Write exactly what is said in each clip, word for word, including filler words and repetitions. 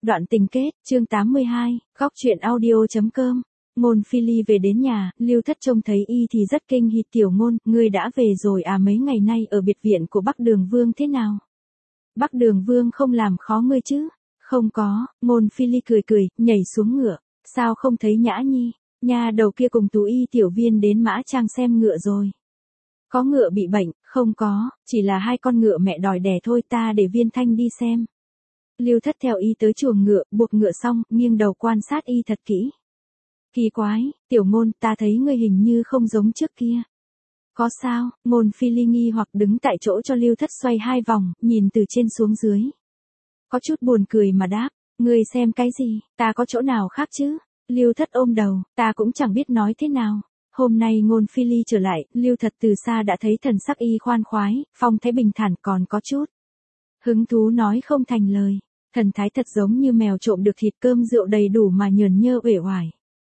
Đoạn tình kết, chương tám mươi hai, góc truyện audio.com. Ngôn Phi Ly về đến nhà, Lưu Thất trông thấy y thì rất kinh hỉ. Tiểu Ngôn, ngươi đã về rồi à? Mấy ngày nay ở biệt viện của Bắc Đường Vương thế nào? Bắc Đường Vương không làm khó ngươi chứ? Không có, Ngôn Phi Ly cười cười, nhảy xuống ngựa. Sao không thấy Nhã Nhi? Nhà đầu kia cùng Tú Y tiểu viên đến Mã Trang xem ngựa rồi. Có ngựa bị bệnh? Không có, chỉ là hai con ngựa mẹ đòi đẻ thôi, ta để Viên Thanh đi xem. Lưu Thất theo y tới chuồng ngựa, buộc ngựa xong, nghiêng đầu quan sát y thật kỹ. Kỳ quái, Tiểu Ngôn, ta thấy ngươi hình như không giống trước kia. Có sao? Ngôn Phi Ly nghi hoặc đứng tại chỗ cho Lưu Thất xoay hai vòng, nhìn từ trên xuống dưới. Có chút buồn cười mà đáp, ngươi xem cái gì, ta có chỗ nào khác chứ? Lưu Thất ôm đầu, ta cũng chẳng biết nói thế nào. Hôm nay Ngôn Phi Ly trở lại, Lưu Thật từ xa đã thấy thần sắc y khoan khoái, phong thái bình thản, còn có chút hứng thú nói không thành lời. Thần thái thật giống như mèo trộm được thịt, cơm rượu đầy đủ mà nhờn nhơ uể oải.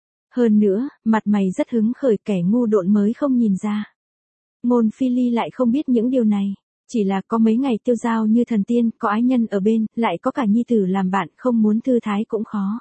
Hơn nữa, mặt mày rất hứng khởi, kẻ ngu độn mới không nhìn ra. Ngôn Phi Ly lại không biết những điều này, chỉ là có mấy ngày tiêu dao như thần tiên, có ái nhân ở bên, lại có cả nhi tử làm bạn, không muốn thư thái cũng khó.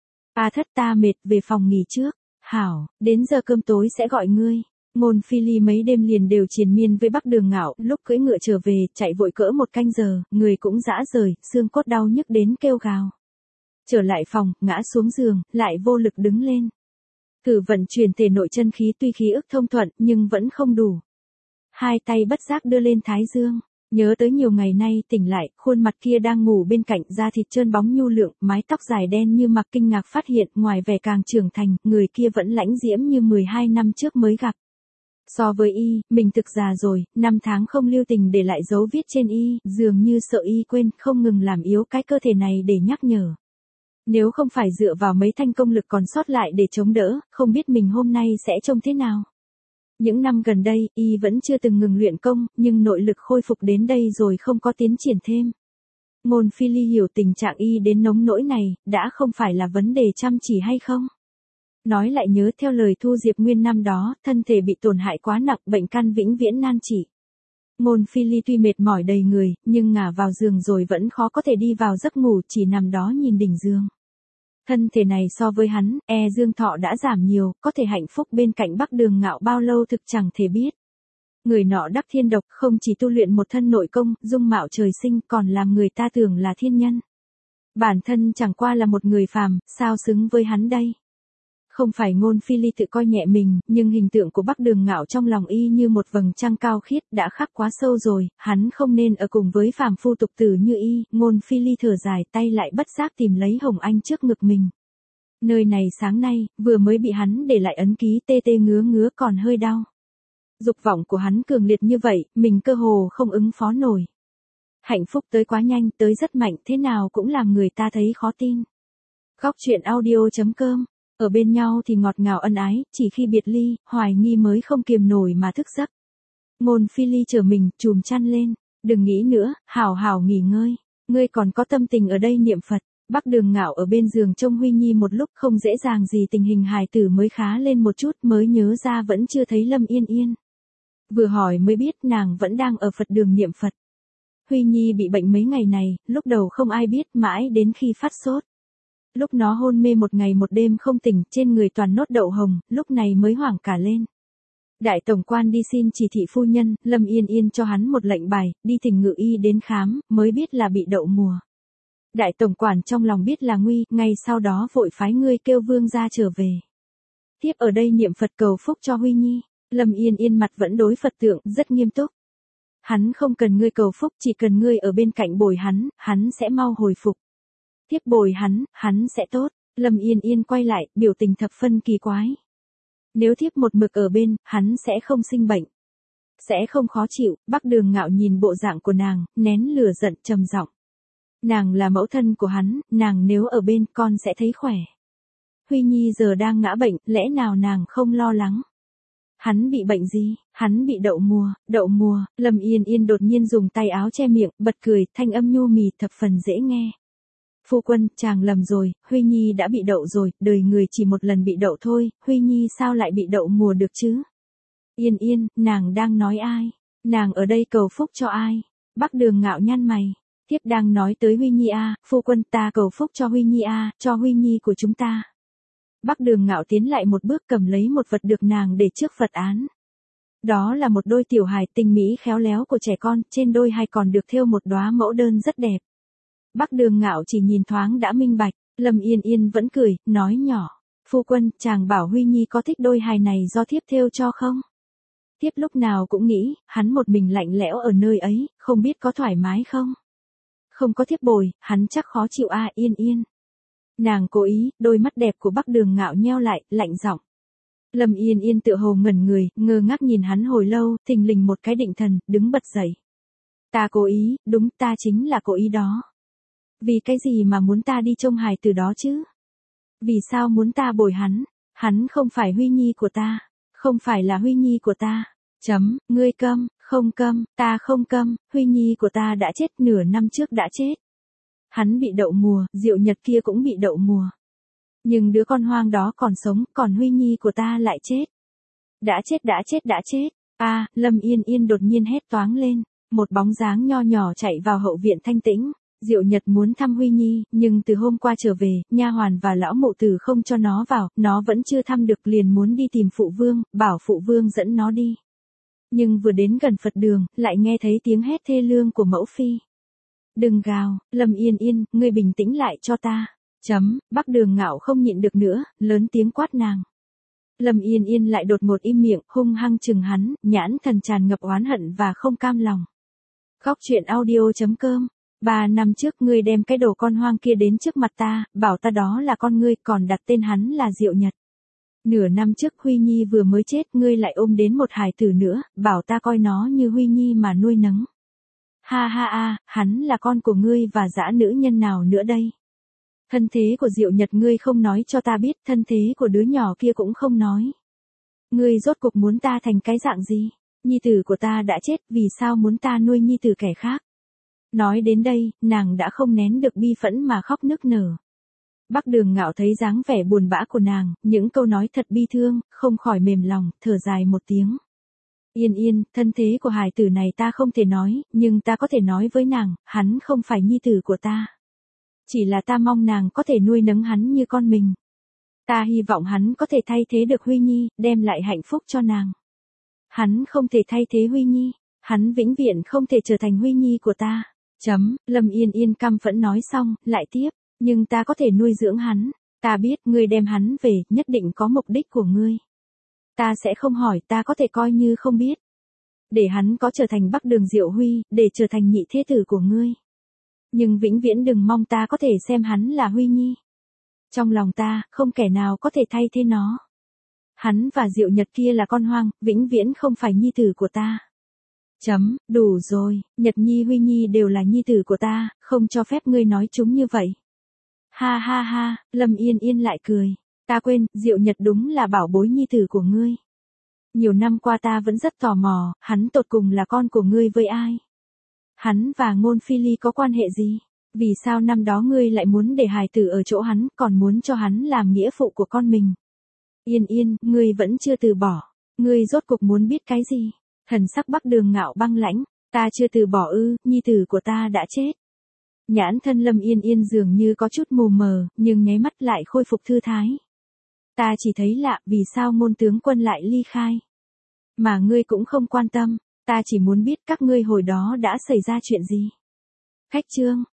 A Thất, ta mệt, về phòng nghỉ trước. Hảo, đến giờ cơm tối sẽ gọi ngươi. Ngôn Phi Ly mấy đêm liền đều triền miên với Bắc Đường Ngạo, lúc cưỡi ngựa trở về, chạy vội cỡ một canh giờ, người cũng rã rời, xương cốt đau nhức đến kêu gào. Trở lại phòng, ngã xuống giường, lại vô lực đứng lên. Cử vận chuyển thể nội chân khí, tuy khí ức thông thuận, nhưng vẫn không đủ. Hai tay bất giác đưa lên thái dương, nhớ tới nhiều ngày nay tỉnh lại, khuôn mặt kia đang ngủ bên cạnh, da thịt trơn bóng nhu lượng, mái tóc dài đen như mặc, kinh ngạc phát hiện, ngoài vẻ càng trưởng thành, người kia vẫn lãnh diễm như mười hai năm trước mới gặp. So với y, mình thực già rồi, năm tháng không lưu tình để lại dấu viết trên y, dường như sợ y quên, không ngừng làm yếu cái cơ thể này để nhắc nhở. Nếu không phải dựa vào mấy thanh công lực còn sót lại để chống đỡ, không biết mình hôm nay sẽ trông thế nào. Những năm gần đây, y vẫn chưa từng ngừng luyện công, nhưng nội lực khôi phục đến đây rồi không có tiến triển thêm. Ngôn Phi Ly hiểu tình trạng y đến nóng nỗi này, đã không phải là vấn đề chăm chỉ hay không. Nói lại nhớ theo lời Thu Diệp Nguyên năm đó, thân thể bị tổn hại quá nặng, bệnh căn vĩnh viễn nan trị. Ngôn Phi Ly tuy mệt mỏi đầy người, nhưng ngả vào giường rồi vẫn khó có thể đi vào giấc ngủ, chỉ nằm đó nhìn đỉnh giường. Thân thể này so với hắn, e dương thọ đã giảm nhiều, có thể hạnh phúc bên cạnh Bắc Đường Ngạo bao lâu thực chẳng thể biết. Người nọ đắc thiên độc, không chỉ tu luyện một thân nội công, dung mạo trời sinh, còn làm người ta tưởng là thiên nhân. Bản thân chẳng qua là một người phàm, sao xứng với hắn đây? Không phải Ngôn Phi Ly tự coi nhẹ mình, nhưng hình tượng của Bắc Đường Ngạo trong lòng y như một vầng trăng cao khiết, đã khắc quá sâu rồi, hắn không nên ở cùng với phàm phu tục tử như y. Ngôn Phi Ly thở dài, tay lại bất giác tìm lấy Hồng Anh trước ngực mình. Nơi này sáng nay, vừa mới bị hắn để lại ấn ký, tê tê ngứa ngứa còn hơi đau. Dục vọng của hắn cường liệt như vậy, mình cơ hồ không ứng phó nổi. Hạnh phúc tới quá nhanh, tới rất mạnh, thế nào cũng làm người ta thấy khó tin. Góc truyện audio.com. Ở bên nhau thì ngọt ngào ân ái, chỉ khi biệt ly, hoài nghi mới không kiềm nổi mà thức giấc. Ngôn Phi Ly trở mình, chùm chăn lên, đừng nghĩ nữa, hảo hảo nghỉ ngơi, ngươi còn có tâm tình ở đây niệm Phật. Bắc Đường Ngạo ở bên giường trông Huy Nhi một lúc, không dễ dàng gì tình hình hài tử mới khá lên một chút, mới nhớ ra vẫn chưa thấy Lâm Yên Yên. Vừa hỏi mới biết nàng vẫn đang ở Phật đường niệm Phật. Huy Nhi bị bệnh mấy ngày này, lúc đầu không ai biết, mãi đến khi phát sốt. Lúc nó hôn mê một ngày một đêm không tỉnh, trên người toàn nốt đậu hồng, lúc này mới hoảng cả lên. Đại tổng quan đi xin chỉ thị phu nhân, Lâm Yên Yên cho hắn một lệnh bài, đi thỉnh ngự y đến khám, mới biết là bị đậu mùa. Đại tổng quản trong lòng biết là nguy, ngay sau đó vội phái người kêu vương gia trở về. Tiếp ở đây niệm Phật cầu phúc cho Huy Nhi. Lâm Yên Yên mặt vẫn đối Phật tượng, rất nghiêm túc. Hắn không cần ngươi cầu phúc, chỉ cần ngươi ở bên cạnh bồi hắn, hắn sẽ mau hồi phục. Tiếp bồi hắn, hắn sẽ tốt. Lâm Yên Yên quay lại, biểu tình thập phân kỳ quái. Nếu thiếp một mực ở bên, hắn sẽ không sinh bệnh. Sẽ không khó chịu. Bắc Đường Ngạo nhìn bộ dạng của nàng, nén lửa giận trầm giọng. Nàng là mẫu thân của hắn, nàng nếu ở bên con sẽ thấy khỏe. Huy Nhi giờ đang ngã bệnh, lẽ nào nàng không lo lắng? Hắn bị bệnh gì? Hắn bị đậu mùa, đậu mùa. Lâm Yên Yên đột nhiên dùng tay áo che miệng, bật cười, thanh âm nhu mì thập phần dễ nghe. Phu quân, chàng lầm rồi, Huy Nhi đã bị đậu rồi, đời người chỉ một lần bị đậu thôi, Huy Nhi sao lại bị đậu mùa được chứ? Yên Yên, nàng đang nói ai? Nàng ở đây cầu phúc cho ai? Bắc Đường Ngạo nhăn mày. Tiếp đang nói tới Huy Nhi a, phu quân ta cầu phúc cho Huy Nhi a, cho Huy Nhi của chúng ta. Bắc Đường Ngạo tiến lại một bước cầm lấy một vật được nàng để trước Phật án. Đó là một đôi tiểu hài tinh mỹ khéo léo của trẻ con, trên đôi hài còn được thêu một đóa mẫu đơn rất đẹp. Bắc Đường Ngạo chỉ nhìn thoáng đã minh bạch, Lâm Yên Yên vẫn cười, nói nhỏ, phu quân, chàng bảo Huy Nhi có thích đôi hài này do thiếp thêu cho không? Thiếp lúc nào cũng nghĩ, hắn một mình lạnh lẽo ở nơi ấy, không biết có thoải mái không? Không có thiếp bồi, hắn chắc khó chịu a. Yên Yên. Nàng cố ý, đôi mắt đẹp của Bắc Đường Ngạo nheo lại, lạnh giọng. Lâm Yên Yên tựa hồ ngẩn người, ngơ ngác nhìn hắn hồi lâu, thình lình một cái định thần, đứng bật dậy. Ta cố ý, đúng, ta chính là cố ý đó. Vì cái gì mà muốn ta đi trông hài từ đó chứ? Vì sao muốn ta bồi hắn? Hắn không phải Huy Nhi của ta, không phải là Huy Nhi của ta. Chấm, ngươi câm, không câm, ta không câm, Huy Nhi của ta đã chết, nửa năm trước đã chết. Hắn bị đậu mùa, Diệu Nhật kia cũng bị đậu mùa. Nhưng đứa con hoang đó còn sống, còn Huy Nhi của ta lại chết. Đã chết đã chết đã chết. A, à, Lâm Yên Yên đột nhiên hét toáng lên, một bóng dáng nho nhỏ chạy vào hậu viện thanh tĩnh. Diệu Nhật muốn thăm Huy Nhi, nhưng từ hôm qua trở về, nha hoàn và lão mụ tử không cho nó vào, nó vẫn chưa thăm được, liền muốn đi tìm phụ vương, bảo phụ vương dẫn nó đi. Nhưng vừa đến gần Phật đường, lại nghe thấy tiếng hét thê lương của mẫu phi. Đừng gào, Lâm Yên Yên, ngươi bình tĩnh lại cho ta. Chấm, Bắc Đường Ngạo không nhịn được nữa, lớn tiếng quát nàng. Lâm Yên Yên lại đột ngột im miệng, hung hăng chừng hắn, nhãn thần tràn ngập oán hận và không cam lòng. Góc truyện audio chấm com. Ba năm trước ngươi đem cái đồ con hoang kia đến trước mặt ta, bảo ta đó là con ngươi, còn đặt tên hắn là Diệu Nhật. Nửa năm trước Huy Nhi vừa mới chết, ngươi lại ôm đến một hài tử nữa, bảo ta coi nó như Huy Nhi mà nuôi nấng. Ha ha a, hắn là con của ngươi và dã nữ nhân nào nữa đây? Thân thế của Diệu Nhật ngươi không nói cho ta biết, thân thế của đứa nhỏ kia cũng không nói. Ngươi rốt cuộc muốn ta thành cái dạng gì? Nhi tử của ta đã chết, vì sao muốn ta nuôi nhi tử kẻ khác? Nói đến đây, nàng đã không nén được bi phẫn mà khóc nức nở. Bắc Đường Ngạo thấy dáng vẻ buồn bã của nàng, những câu nói thật bi thương, không khỏi mềm lòng, thở dài một tiếng. Yên Yên, thân thế của hài tử này ta không thể nói, nhưng ta có thể nói với nàng, hắn không phải nhi tử của ta. Chỉ là ta mong nàng có thể nuôi nấng hắn như con mình. Ta hy vọng hắn có thể thay thế được Huy Nhi, đem lại hạnh phúc cho nàng. Hắn không thể thay thế Huy Nhi, hắn vĩnh viễn không thể trở thành Huy Nhi của ta. Chấm, Lâm Yên Yên căm phẫn nói xong, lại tiếp, nhưng ta có thể nuôi dưỡng hắn, ta biết ngươi đem hắn về, nhất định có mục đích của ngươi. Ta sẽ không hỏi, ta có thể coi như không biết. Để hắn có trở thành Bắc Đường Diệu Huy, để trở thành nhị thế tử của ngươi. Nhưng vĩnh viễn đừng mong ta có thể xem hắn là Huy Nhi. Trong lòng ta, không kẻ nào có thể thay thế nó. Hắn và Diệu Nhật kia là con hoang, vĩnh viễn không phải nhi tử của ta. Chấm, đủ rồi, Nhật Nhi Huy Nhi đều là nhi tử của ta, không cho phép ngươi nói chúng như vậy. Ha ha ha, Lâm Yên Yên lại cười. Ta quên, Diệu Nhật đúng là bảo bối nhi tử của ngươi. Nhiều năm qua ta vẫn rất tò mò, hắn tột cùng là con của ngươi với ai? Hắn và Ngôn Phi Ly có quan hệ gì? Vì sao năm đó ngươi lại muốn để hài tử ở chỗ hắn, còn muốn cho hắn làm nghĩa phụ của con mình? Yên Yên, ngươi vẫn chưa từ bỏ. Ngươi rốt cuộc muốn biết cái gì? Thần sắc Bắc Đường Ngạo băng lãnh. Ta chưa từ bỏ ư, nhi tử của ta đã chết. Nhãn thân Lâm Yên Yên dường như có chút mù mờ, nhưng nháy mắt lại khôi phục thư thái. Ta chỉ thấy lạ, vì sao Ngôn tướng quân lại ly khai? Mà ngươi cũng không quan tâm, ta chỉ muốn biết các ngươi hồi đó đã xảy ra chuyện gì. Khách chương.